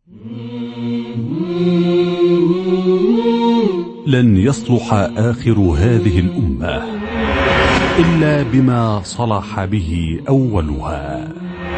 لن يصلح آخر هذه الأمة إلا بما صلح به أولها.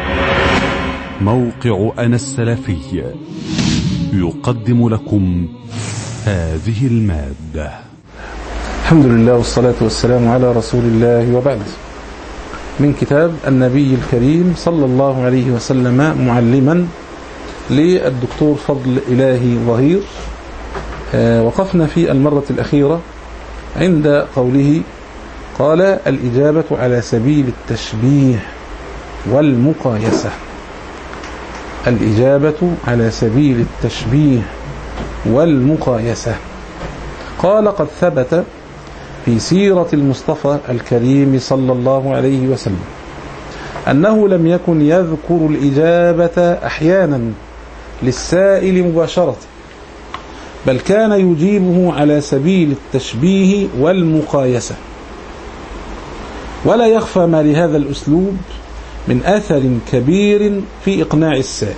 موقع أنا السلفي يقدم لكم هذه المادة. الحمد لله والصلاة والسلام على رسول الله، وبعد. من كتاب النبي الكريم صلى الله عليه وسلم، معلما للدكتور فضل إلهي ظهير. وقفنا في المرة الأخيرة عند قوله: قال: الإجابة على سبيل التشبيه والمقايسة. الإجابة على سبيل التشبيه والمقايسة. قال: قد ثبت في سيرة المصطفى الكريم صلى الله عليه وسلم أنه لم يكن يذكر الإجابة أحيانا للسائل مباشرة، بل كان يجيبه على سبيل التشبيه والمقايسة. ولا يخفى ما لهذا الأسلوب من أثر كبير في إقناع السائل.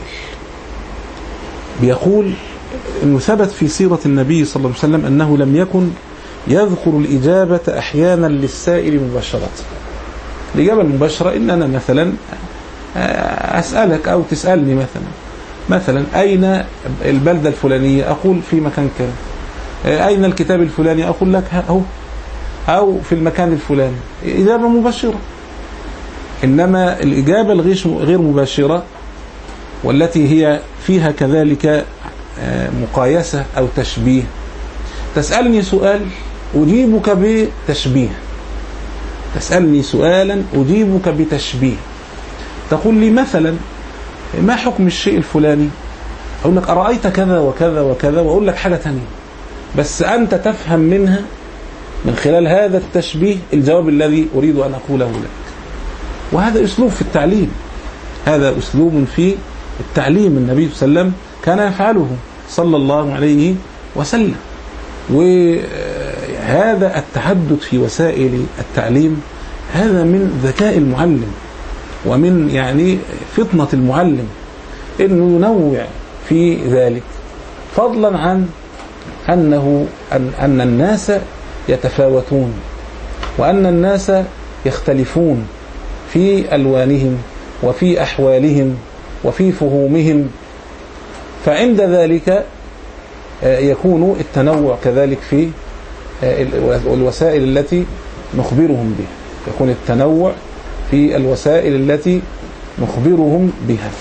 بيقول أنه ثبت في سيرة النبي صلى الله عليه وسلم أنه لم يكن يذكر الإجابة أحيانا للسائل مباشرة. الإجابة المباشرة إن أنا مثلا أسألك أو تسألني مثلا أين البلدة الفلانية، أقول في مكان كذا. أين الكتاب الفلاني، أقول لك أهو، أو في المكان الفلاني. إجابة مباشرة. إنما الإجابة غير مباشرة، والتي هي فيها كذلك مقايسة أو تشبيه. تسألني سؤال أجيبك بتشبيه، تسألني سؤالا أجيبك بتشبيه. تقول لي مثلا: ما حكم الشيء الفلاني؟ أقول لك: أرأيت كذا وكذا وكذا، وأقول لك حاجة تانية، بس أنت تفهم منها من خلال هذا التشبيه الجواب الذي أريد أن أقوله لك. وهذا أسلوب في التعليم، هذا أسلوب في التعليم النبي صلى الله عليه وسلم كان يفعله صلى الله عليه وسلم. وهذا التحدث في وسائل التعليم هذا من ذكاء المعلم، ومن فطنة المعلم، إنه ينوع في ذلك، فضلا عن أن الناس يتفاوتون، وأن الناس يختلفون في ألوانهم وفي أحوالهم وفي فهومهم. فعند ذلك يكون التنوع كذلك في الوسائل التي نخبرهم بها، يكون التنوع في الوسائل التي نخبرهم بها.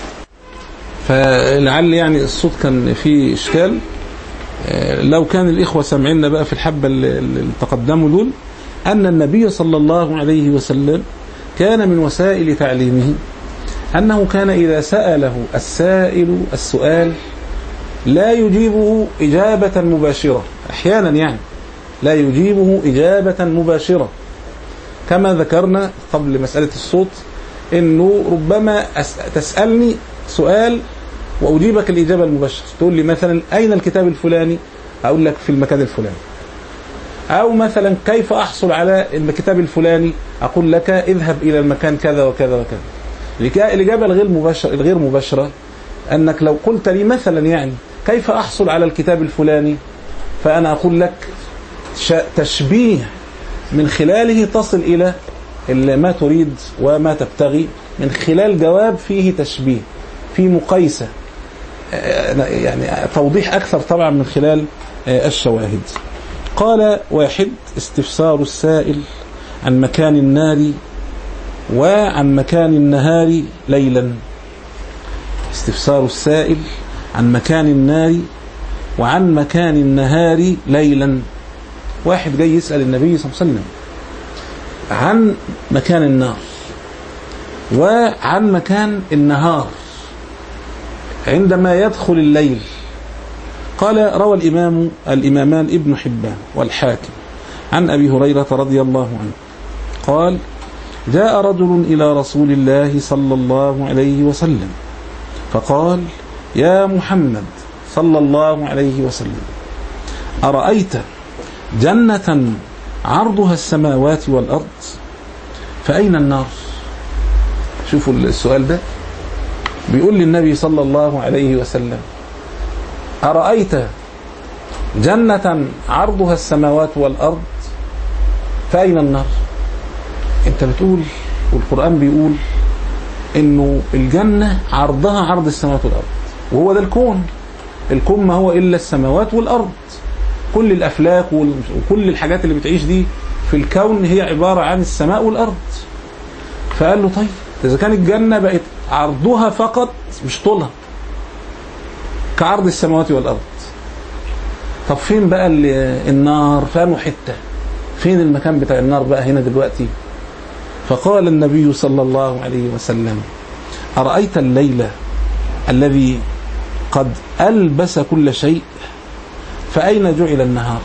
فلعل الصوت كان فيه إشكال. لو كان الإخوة سمعنا بقى في الحبة اللي تقدموا دول، أن النبي صلى الله عليه وسلم كان من وسائل تعليمه أنه كان إذا سأله السائل السؤال لا يجيبه إجابة مباشرة، أحيانا لا يجيبه إجابة مباشرة، كما ذكرنا قبل مسألة الصوت، إنه ربما تسألني سؤال وأجيبك الإجابة المباشرة. تقول لي مثلا: أين الكتاب الفلاني؟ أقول لك في المكان الفلاني. أو مثلا: كيف أحصل على الكتاب الفلاني؟ أقول لك: اذهب إلى المكان كذا وكذا وكذا. الإجابة الغير مباشرة أنك لو قلت لي مثلا كيف أحصل على الكتاب الفلاني، فأنا أقول لك تشبيه من خلاله تصل إلى ما تريد وما تبتغي، من خلال جواب فيه تشبيه، فيه مقايسة، توضيح أكثر طبعا من خلال الشواهد. قال: 1. استفسار السائل عن مكان النار وعن مكان النهار ليلا. استفسار السائل عن مكان النار وعن مكان النهار ليلا. واحد جاي يسأل النبي صلى الله عليه وسلم عن مكان النار وعن مكان النهار عندما يدخل الليل. قال: روى الإمامان ابن حبان والحاكم عن أبي هريرة رضي الله عنه قال: جاء رجل إلى رسول الله صلى الله عليه وسلم فقال: يا محمد صلى الله عليه وسلم، أرأيت جنة عرضها السماوات والأرض فأين النار؟ شوفوا السؤال ده، بيقول للنبي صلى الله عليه وسلم: أرأيت جنة عرضها السماوات والأرض فأين النار؟ أنت بتقول والقرآن بيقول إنه الجنة عرضها عرض السماوات والأرض، وهو ده الكون ما هو إلا السماوات والأرض. كل الأفلاك وكل الحاجات اللي بتعيش دي في الكون هي عبارة عن السماء والأرض. فقال له طيب إذا كان الجنة بقت عرضها فقط مش طولها كعرض السماوات والأرض، طب فين بقى النار؟ فانه حتة فين المكان بتاع النار بقى هنا دلوقتي؟ فقال النبي صلى الله عليه وسلم أرأيت الليل الذي قد ألبس كل شيء فأين جعل النهار؟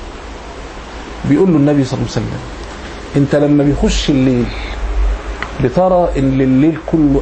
بيقول له النبي صلى الله عليه وسلم انت لما بيخش الليل بترى ان الليل كله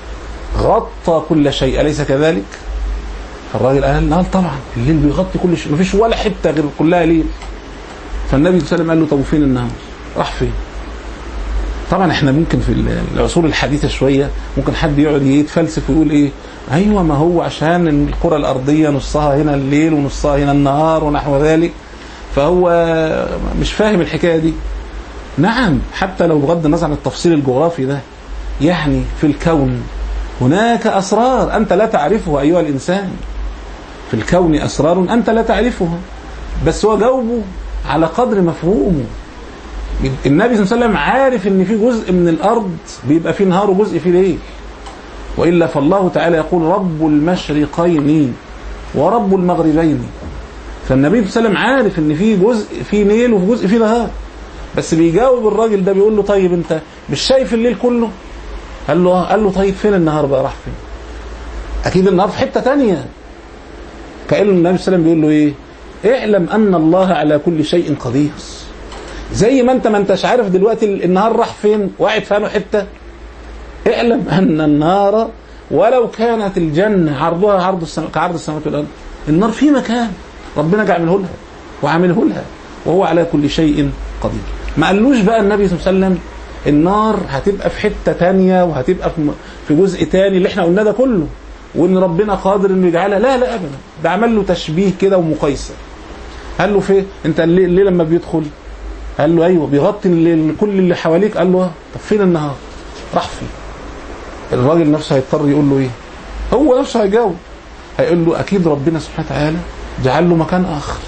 غطى كل شيء، أليس كذلك؟ فالراجل قال طبعا الليل بيغطي كل شيء، مفيش ولا حتة غير كلها ليل. فالنبي صلى الله عليه وسلم قال له طب وفين النهار؟ راح فين؟ طبعا احنا ممكن في العصور الحديثة شوية ممكن حد يقعد يتفلسف ويقول ايه ايوه ما هو عشان الكرة الارضية نصها هنا الليل ونصها هنا النهار ونحو ذلك، فهو مش فاهم الحكاية دي. نعم، حتى لو بغض النظر عن التفصيل الجغرافي ده، يعني في الكون هناك أسرار أنت لا تعرفها أيها الإنسان. في الكون أسرار أنت لا تعرفها، بس هو جاوبه على قدر مفهومه. النبي صلى الله عليه وسلم عارف ان في جزء من الأرض بيبقى فيه نهار وجزء فيه ليل، وإلا فالله تعالى يقول رب المشرقين ورب المغربين. فالنبي صلى الله عليه وسلم عارف ان في جزء فيه ليل وفي جزء فيه نهار، بس بيجاوب الراجل ده بيقول له طيب انت مش شايف الليل كله؟ قال له طيب فين النهار بقى؟ راح فين؟ اكيد النهار في حتة تانية. فقال له النبي صلى الله عليه وسلم بيقول له ايه؟ اعلم ان الله على كل شيء قدير. زي ما انتش عارف دلوقتي النهار راح فين وقعد فانه حتة، اعلم ان النار ولو كانت الجنة عرضها كعرض السماوات والارض، النار في مكان ربنا جعله لها وعامله لها وهو على كل شيء قدير. ما قالوش بقى النبي صلى الله عليه وسلم النار هتبقى في حتة تانية وهتبقى في جزء تاني اللي احنا قلنا ده كله، وان ربنا قادر انه يجعلها. لا ابدا، ده عمل له تشبيه كده ومقايسة. قال له فين انت الليل لما بيدخل؟ قال له ايوه بيغطي كل اللي حواليك. قال له طب فين النهار؟ راح فين؟ الراجل نفسه هيضطر يقول له ايه؟ هو نفسه هيجاوب، هيقول له اكيد ربنا سبحانه وتعالى جعل له مكان اخر.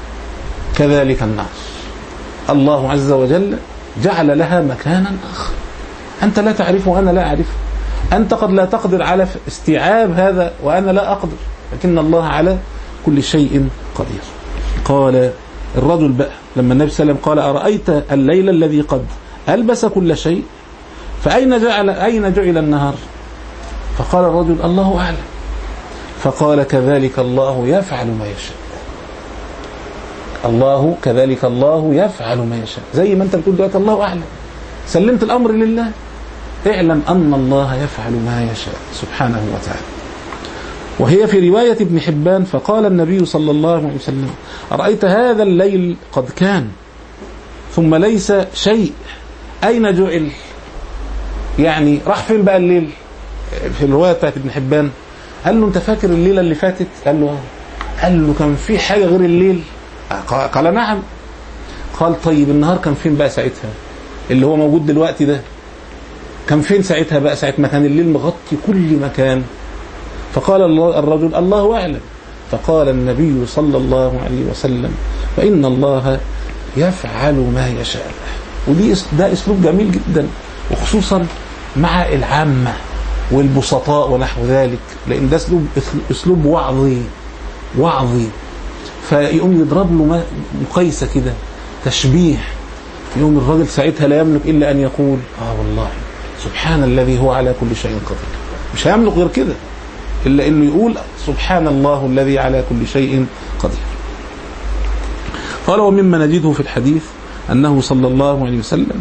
كذلك النار الله عز وجل جعل لها مكانا آخر أنت لا تعرفه وأنا لا أعرفه. أنت قد لا تقدر على استيعاب هذا وأنا لا أقدر، لكن الله على كل شيء قدير. قال الرجل بقى لما النبي صلى الله عليه وسلم قال أرأيت الليل الذي قد ألبس كل شيء فأين جعل النهار؟ فقال الرجل الله أعلم. فقال كذلك الله يفعل ما يشاء. كذلك الله يفعل ما يشاء. زي ما انت بتقول دلوقتي الله أعلم، سلمت الأمر لله، اعلم أن الله يفعل ما يشاء سبحانه وتعالى. وهي في رواية ابن حبان فقال النبي صلى الله عليه وسلم أرأيت هذا الليل قد كان ثم ليس شيء أين جعل؟ يعني راح فين بقى الليل؟ في الرواية بتاعت ابن حبان قال له انت فاكر الليلة اللي فاتت؟ قال له كان في حاجة غير الليل؟ قال نعم. قال طيب النهار كان فين بقى ساعتها اللي هو موجود دلوقتي ده؟ كان فين ساعتها بقى ساعة ما كان الليل مغطي كل مكان؟ فقال الرجل الله أعلم. فقال النبي صلى الله عليه وسلم فإن الله يفعل ما يشاء. ده أسلوب جميل جدا، وخصوصا مع العامة والبسطاء ونحو ذلك، لأن ده أسلوب وعظي. فيقوم يضرب له مقايسة كده، تشبيه، يقوم الرجل ساعتها لا يملك إلا أن يقول والله سبحان الذي هو على كل شيء قدير. مش هيملك غير كده إلا أنه يقول سبحان الله الذي على كل شيء قدير. قال ومما نجده في الحديث أنه صلى الله عليه وسلم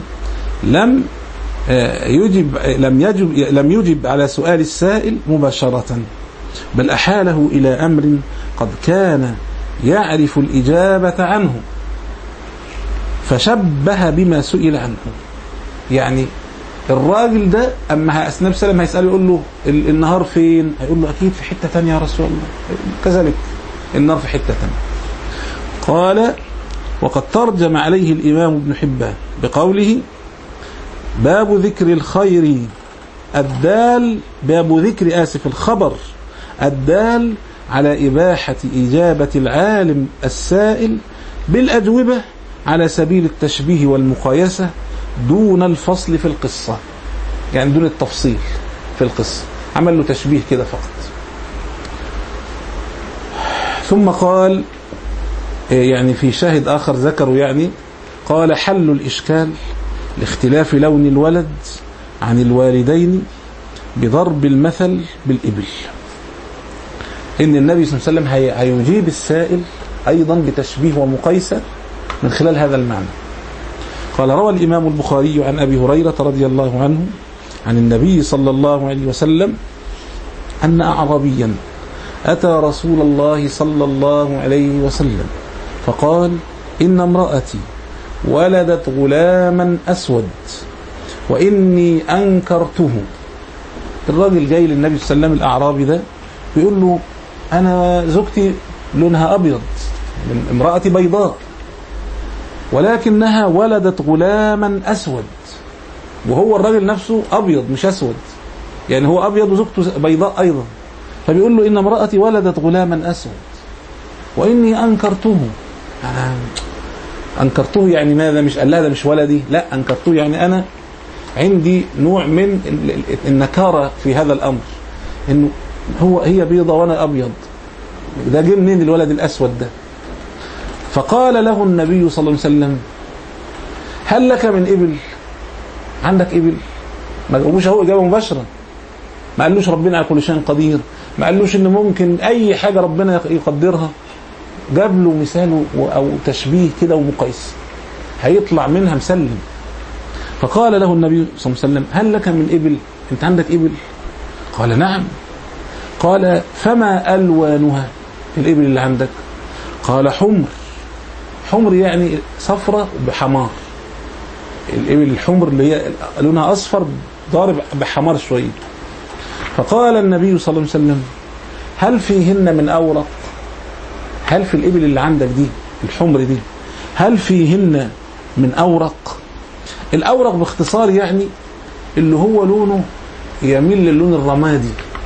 لم يجب على سؤال السائل مباشرة، بل أحاله إلى أمر قد كان يعرف الإجابة عنه فشبه بما سئل عنه. يعني الراجل ده أما النبي صلى الله عليه وسلم هيسأله يقول له النهار فين؟ هيقول له أكيد في حتة تانية يا رسول الله. كذلك النار في حتة تانية. قال وقد ترجم عليه الإمام ابن حبان بقوله باب ذكر الخير الدال، باب ذكر الخبر الدال على إباحة إجابة العالم السائل بالأجوبة على سبيل التشبيه والمقايسة دون الفصل في القصة، يعني دون التفصيل في القصة، عمل له تشبيه كده فقط. ثم قال يعني في شاهد آخر ذكروا يعني قال حل الإشكال لاختلاف لون الولد عن الوالدين بضرب المثل بالإبل، إن النبي صلى الله عليه وسلم هيجيب السائل أيضا بتشبيه ومقايسة من خلال هذا المعنى. قال روى الإمام البخاري عن أبي هريرة رضي الله عنه عن النبي صلى الله عليه وسلم أن أعرابيا أتى رسول الله صلى الله عليه وسلم فقال إن امرأتي ولدت غلاما أسود وإني أنكرته. الراجل جاي للنبي صلى الله عليه وسلم الأعرابي ده بيقول له أنا زوجتي لونها أبيض، امرأتي بيضاء، ولكنها ولدت غلاما أسود، وهو الراجل نفسه أبيض مش أسود، يعني هو أبيض وزوجته بيضاء أيضا. فبيقول له إن امرأتي ولدت غلاما أسود وإني أنكرته. أنا أنكرته يعني ماذا؟ مش قال لها ده مش ولدي، لا، أنكرته يعني أنا عندي نوع من النكارة في هذا الأمر، إنه هي بيضة وأنا أبيض، ده جه منين الولد الأسود ده؟ فقال له النبي صلى الله عليه وسلم هل لك من إبل؟ عندك إبل؟ ما قالوش هو إجابة مباشرة، ما قالوش ربنا على كل شيء قدير، ما قالوش إن ممكن أي حاجة ربنا يقدرها، جاب له مثال أو تشبيه كده ومقايس هيطلع منها مسلم. فقال له النبي صلى الله عليه وسلم هل لك من إبل؟ أنت عندك إبل؟ قال نعم. قال فما ألوانها الإبل اللي عندك؟ قال حمر. حمر يعني صفرة بحمار، الإبل الحمر اللي هي لونها أصفر ضارب بحمار شوية. فقال النبي صلى الله عليه وسلم هل فيهن من أورق؟ هل في الإبل اللي عندك دي الحمر دي هل فيهن من أورق؟ الأورق باختصار يعني اللي هو لونه يميل للون الرمادي.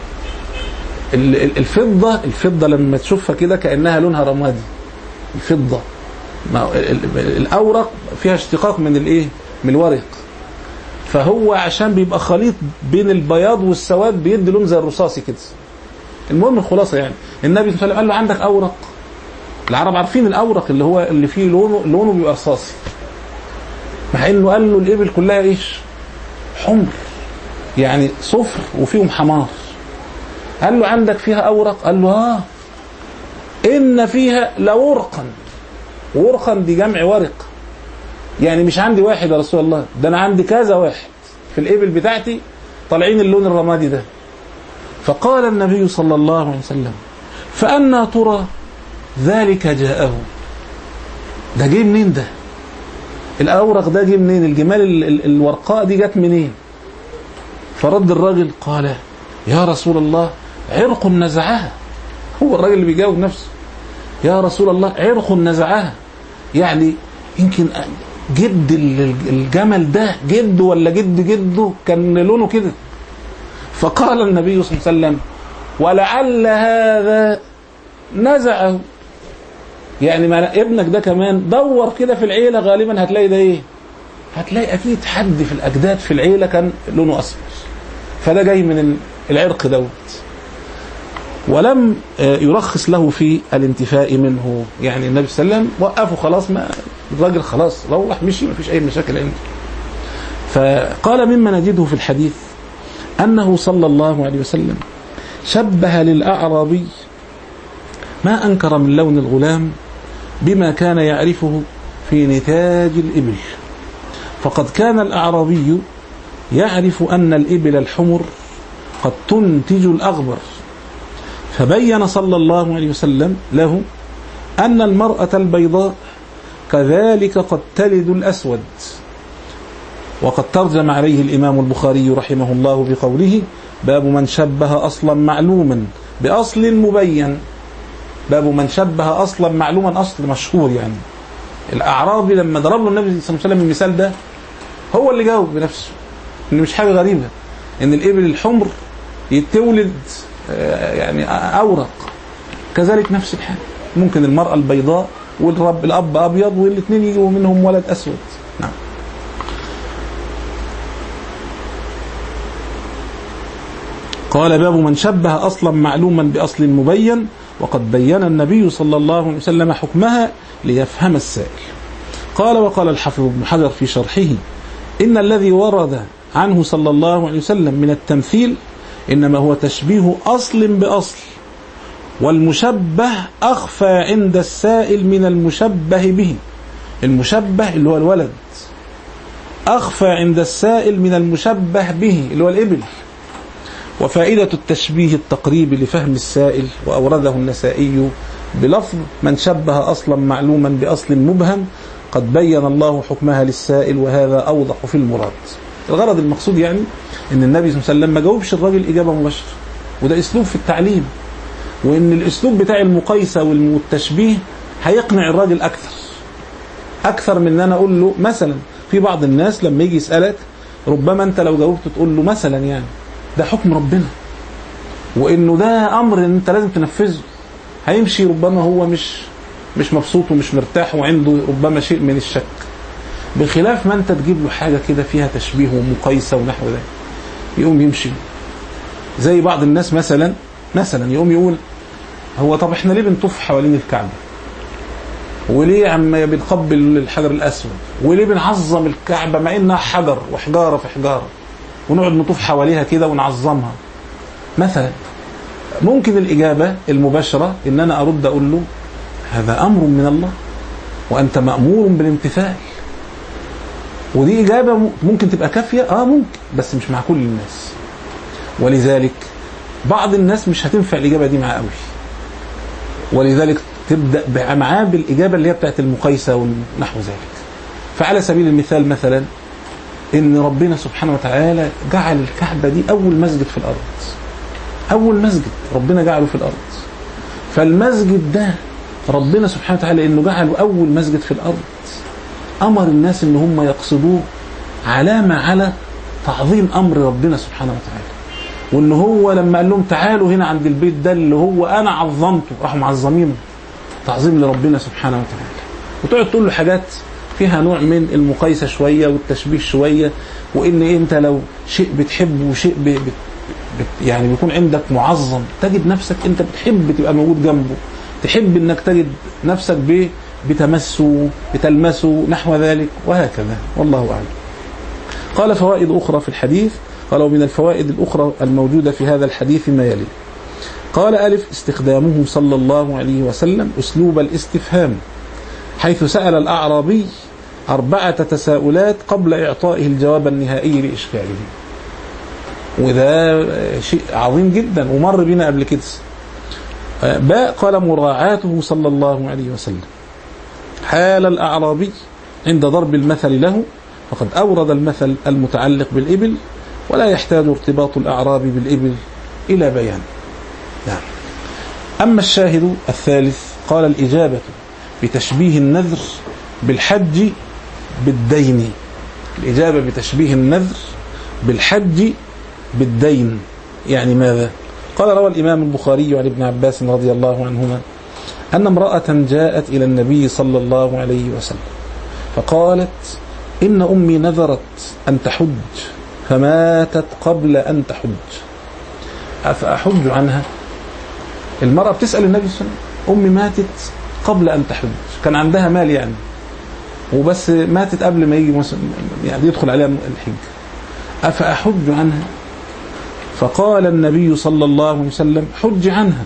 الفضة لما تشوفها كده كأنها لونها رمادي، الفضة. الأورق فيها اشتقاق من الايه؟ من الورق، فهو عشان بيبقى خليط بين البياض والسواد بيدي لون زي الرصاصي كده. المهم الخلاصة يعني النبي صلى الله عليه وسلم قال له عندك أورق؟ العرب عارفين الأورق اللي هو اللي فيه لونه بيبقى رصاصي، مع انه قال له الإبل كلها ايش؟ حمر، يعني صفر وفيهم حمار. قال له عندك فيها أورق؟ قال له إن فيها لورقا. ورقا دي جمع ورق، يعني مش عندي واحد يا رسول الله، ده أنا عندي كذا واحد في الإبل بتاعتي طالعين اللون الرمادي ده. فقال النبي صلى الله عليه وسلم فأنا ترى ذلك جاءه؟ ده جه منين ده؟ الأورق ده جه منين؟ الجمال الورقاء دي جت منين؟ فرد الراجل قال يا رسول الله عرق نزعها. هو الراجل اللي بيجاوب نفسه، يا رسول الله عرق نزعها، يعني يمكن جد الجمل ده جده ولا جده كان لونه كده. فقال النبي صلى الله عليه وسلم ولعل هذا نزعه، يعني ما ابنك ده كمان دور كده في العيلة غالبا هتلاقي ده ايه؟ هتلاقي اكيد حد في الاجداد في العيلة كان لونه اصفر، فده جاي من العرق دوت. ولم يرخص له في الانتفاء منه، يعني النبي صلى الله عليه وسلم وقفه خلاص، ما الراجل خلاص روح مشي، ما فيش اي مشاكل عنده. فقال مما نجده في الحديث انه صلى الله عليه وسلم شبه للأعرابي ما أنكر من لون الغلام بما كان يعرفه في نتاج الإبل. فقد كان الأعرابي يعرف أن الإبل الحمر قد تنتج الأغبر، فبين صلى الله عليه وسلم له أن المرأة البيضاء كذلك قد تلد الأسود. وقد ترجم عليه الإمام البخاري رحمه الله بقوله باب من شبه أصلا معلوما بأصل مبين. باب من شبه أصلا معلوما، أصل مشهور يعني. الأعرابي لما ضرب له النبي صلى الله عليه وسلم المثال ده هو اللي جاوب بنفسه إن مش حاجة غريبة إن الإبل الحمر يتولد يعني أورق، كذلك نفس الحال ممكن المرأة البيضاء والأب أبيض والاثنين يجوا منهم ولد أسود. نعم. قال باب من شبه أصلا معلوما بأصل مبين، وقد بين النبي صلى الله عليه وسلم حكمها ليفهم السائل. قال وقال الحافظ ابن حجر في شرحه إن الذي ورد عنه صلى الله عليه وسلم من التمثيل إنما هو تشبيه أصل بأصل، والمشبه أخفى عند السائل من المشبه به. المشبه اللي هو الولد أخفى عند السائل من المشبه به اللي هو الإبل. وفائدة التشبيه التقريب لفهم السائل، وأورده النسائي بلفظ من شبه أصلا معلوما بأصل مبهم قد بين الله حكمها للسائل، وهذا أوضح في المراد. الغرض المقصود يعني إن النبي صلى الله عليه وسلم ما جاوبش الراجل إجابة مباشرة، وده أسلوب في التعليم، وإن الأسلوب بتاع المقايسة والتشبيه هيقنع الراجل أكثر من أن أنا أقول له مثلا. في بعض الناس لما يجي يسألك ربما أنت لو جاوبت تقول له مثلا يعني ده حكم ربنا، وإنه ده أمر أنت لازم تنفذه، هيمشي ربما هو مش مبسوط ومش مرتاح وعنده ربما شيء من الشك، بخلاف ما أنت تجيب له حاجة كده فيها تشبيه ومقايسة ونحو ذلك يقوم يمشي. زي بعض الناس مثلا يقوم يقول هو طب احنا ليه بنطوف حوالين الكعبة، وليه عم بنقبل الحجر الأسود، وليه بنعظم الكعبة مع إنها حجر وحجارة في حجارة ونقعد نطوف حواليها كده ونعظمها مثلا. ممكن الإجابة المباشرة إن أنا أرد أقول له هذا أمر من الله وأنت مأمور بالامتثال، ودي إجابة ممكن تبقى كافية ممكن، بس مش مع كل الناس. ولذلك بعض الناس مش هتنفع الإجابة دي معاه قوي، ولذلك تبدأ معاه بالإجابة اللي هي بتاعت المقايسة ونحو ذلك. فعلى سبيل المثال مثلا إن ربنا سبحانه وتعالى جعل الكعبة دي أول مسجد في الأرض، أول مسجد ربنا جعله في الأرض. فالمسجد ده ربنا سبحانه وتعالى إنه جعله أول مسجد في الأرض أمر الناس إن هم يقصدوه علامة على تعظيم أمر ربنا سبحانه وتعالى، وإن هو لما قال لهم تعالوا هنا عند البيت ده اللي هو أنا عظمته راحوا معظمينه تعظيم لربنا سبحانه وتعالى. وتقعد تقول له حاجات فيها نوع من المقايسة شوية والتشبيه شوية، وإن أنت لو شيء بتحبه وشيء يعني بيكون عندك معظم تجد نفسك أنت بتحب تبقى موجود جنبه، تحب أنك تجد نفسك بتمسه بتلمسه نحو ذلك وهكذا، والله أعلم. قال فوائد أخرى في الحديث. قال ومن الفوائد الأخرى الموجودة في هذا الحديث ما يلي. قال ألف استخدامه صلى الله عليه وسلم أسلوب الاستفهام، حيث سأل الأعرابي 4 تساؤلات قبل إعطائه الجواب النهائي لإشكاله، وده شيء عظيم جدا ومر بنا قبل كده. باء قال مراعاته صلى الله عليه وسلم حال الأعرابي عند ضرب المثل له، فقد أورد المثل المتعلق بالإبل ولا يحتاج ارتباط الأعرابي بالإبل إلى بيان. نعم. أما الشاهد الثالث قال الإجابة بتشبيه النذر بالحج بالدين. الإجابة بتشبيه النذر بالحج بالدين يعني ماذا؟ قال روى الإمام البخاري عن ابن عباس رضي الله عنهما أن امرأة جاءت إلى النبي صلى الله عليه وسلم فقالت إن أمي نذرت أن تحج فماتت قبل أن تحج أفأحج عنها؟ المرأة بتسأل النبي صلى الله عليه وسلم، أمي ماتت قبل أن تحج، كان عندها مال يعني وبس ماتت قبل ما يجي يعني يدخل عليها الحج، أفأحج عنها؟ فقال النبي صلى الله عليه وسلم حج عنها.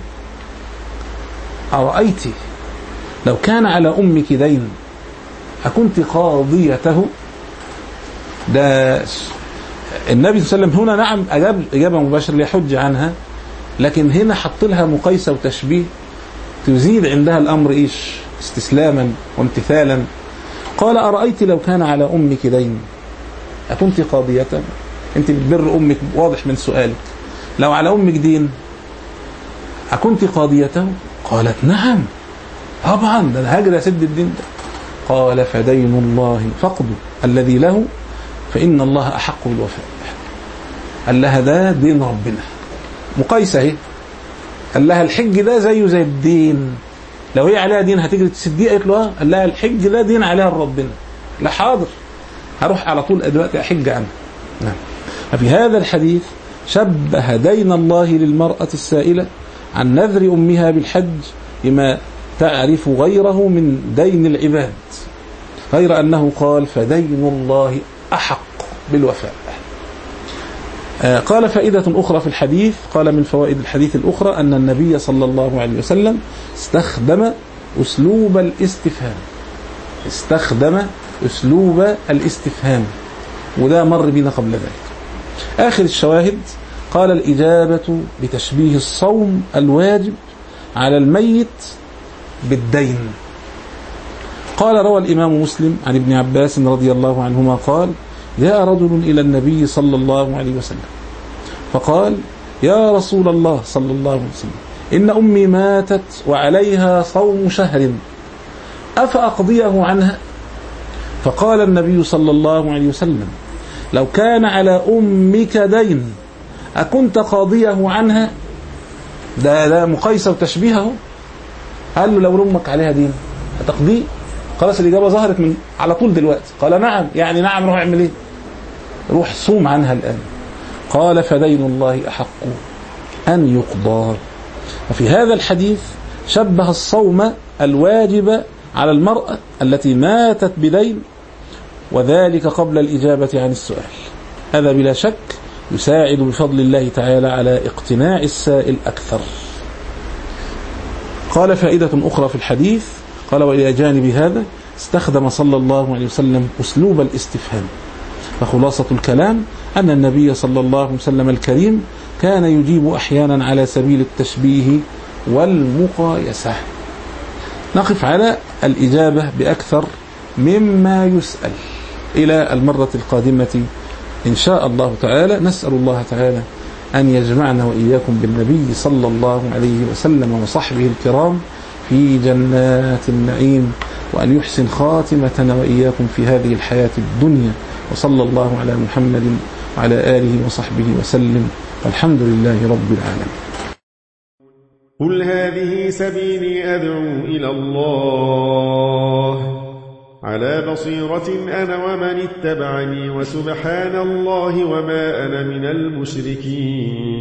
أرأيت لو كان على أمك دين أكنت قاضيته؟ ده النبي صلى الله عليه وسلم هنا نعم أجاب إجابة مباشرة ليحج عنها، لكن هنا حط لها مقايسة وتشبيه تزيد عندها الأمر استسلاما وامتثالا. قال أرأيت لو كان على أمك دين أكنت قاضيته؟ أنت بتبر أمك واضح من سؤالك، لو على أمك دين أكنت قاضيته؟ قالت نعم طبعا، ده أنا هاجر أسد الدين ده. قال فدين الله فاقضوا الذي له فإن الله أحق بالوفاء. قال لها ده دين ربنا، مقايسة اهي. قال لها الحج ده زيه زي الدين، لو هي عليها دين هتجري تسديه؟ قالت له قال لها الحج ده دين عليها ربنا. لا حاضر، هروح على طول دلوقتي أحج عنه. نعم. ففي هذا الحديث شبه دين الله للمرأة السائلة عن نذر أمها بالحج بما تعرف غيره من دين العباد، غير أنه قال فدين الله أحق بالوفاء. قال فائدة أخرى في الحديث، قال من فوائد الحديث الأخرى أن النبي صلى الله عليه وسلم استخدم أسلوب الاستفهام، استخدم أسلوب الاستفهام، وده مر بنا قبل ذلك. آخر الشواهد قال الإجابة بتشبيه الصوم الواجب على الميت بالدين. قال روى الإمام مسلم عن ابن عباس رضي الله عنهما قال جاء رجل إلى النبي صلى الله عليه وسلم فقال يا رسول الله صلى الله عليه وسلم إن أمي ماتت وعليها صوم شهر أفأقضيه عنها؟ فقال النبي صلى الله عليه وسلم لو كان على أمك دين أكنت قاضيه عنها؟ ده مقايسة وتشبيهه. قال له لو أمك عليها دين هتقضيه؟ خلاص الإجابة ظهرت من على طول دلوقتي. قال نعم، يعني نعم، روح اعمل ايه؟ روح صوم عنها الآن. قال فدين الله أحق أن يقضى. وفي هذا الحديث شبه الصوم الواجب على المرأة التي ماتت بدين، وذلك قبل الإجابة عن السؤال. هذا بلا شك يساعد بفضل الله تعالى على اقتناع السائل أكثر. قال فائدة أخرى في الحديث قال وإلى جانب هذا استخدم صلى الله عليه وسلم أسلوب الاستفهام. فخلاصة الكلام أن النبي صلى الله عليه وسلم الكريم كان يجيب أحيانا على سبيل التشبيه والمقايسة. نقف على الإجابة بأكثر مما يسأل إلى المرة القادمة إن شاء الله تعالى. نسأل الله تعالى أن يجمعنا وإياكم بالنبي صلى الله عليه وسلم وصحبه الكرام في جنات النعيم، وأن يحسن خاتمتنا وإياكم في هذه الحياة الدنيا. وصلى الله على محمد وعلى آله وصحبه وسلم، والحمد لله رب العالمين. قل هذه سبيلي أدعو إلى الله على بصيرة أنا ومن اتبعني، وسبحان الله وما أنا من المشركين.